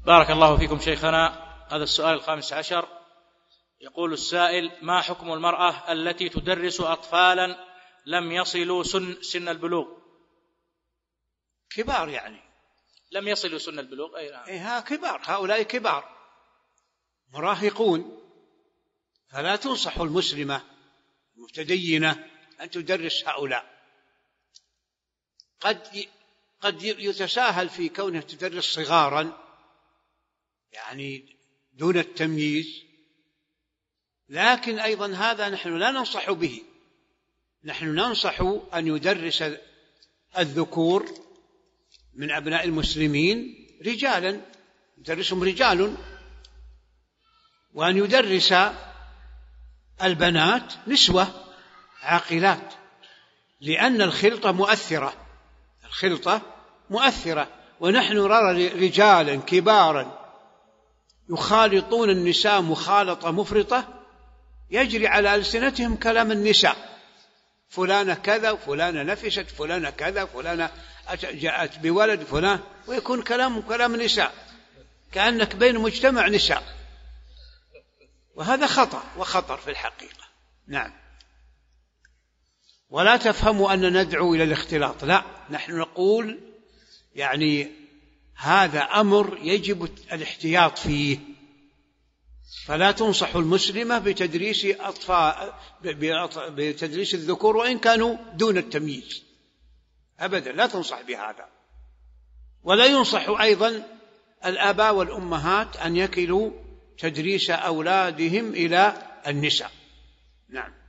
بارك الله فيكم شيخنا. هذا السؤال 15 يقول السائل: ما حكم المرأة التي تدرس أطفالا لم يصلوا سن البلوغ؟ كبار يعني لم يصلوا سن البلوغ. أي نعم. كبار، هؤلاء كبار مراهقون، فلا تنصح المسلمة المتدينة أن تدرس هؤلاء. قد يتساهل في كونها تدرس صغارا يعني دون التمييز، لكن أيضا هذا نحن لا ننصح به. نحن ننصح أن يدرس الذكور من أبناء المسلمين رجالا، يدرسهم رجال، وأن يدرس البنات نسوة عاقلات، لأن الخلطة مؤثرة، ونحن نرى رجالا كبارا يخالطون النساء مخالطة مفرطة، يجري على ألسنتهم كلام النساء: فلانة كذا، وفلانة نفست، فلانة كذا، فلانة جاءت بولد، فلان، ويكون كلام نساء، كأنك بين مجتمع نساء، وهذا خطر في الحقيقة. نعم. ولا تفهموا أن ندعو إلى الاختلاط، لا، نحن نقول يعني هذا أمر يجب الاحتياط فيه، فلا تنصح المسلمة بتدريس الذكور وإن كانوا دون التمييز أبدا، لا تنصح بهذا. ولا ينصح أيضا الآباء والأمهات أن يكلوا تدريس أولادهم إلى النساء. نعم.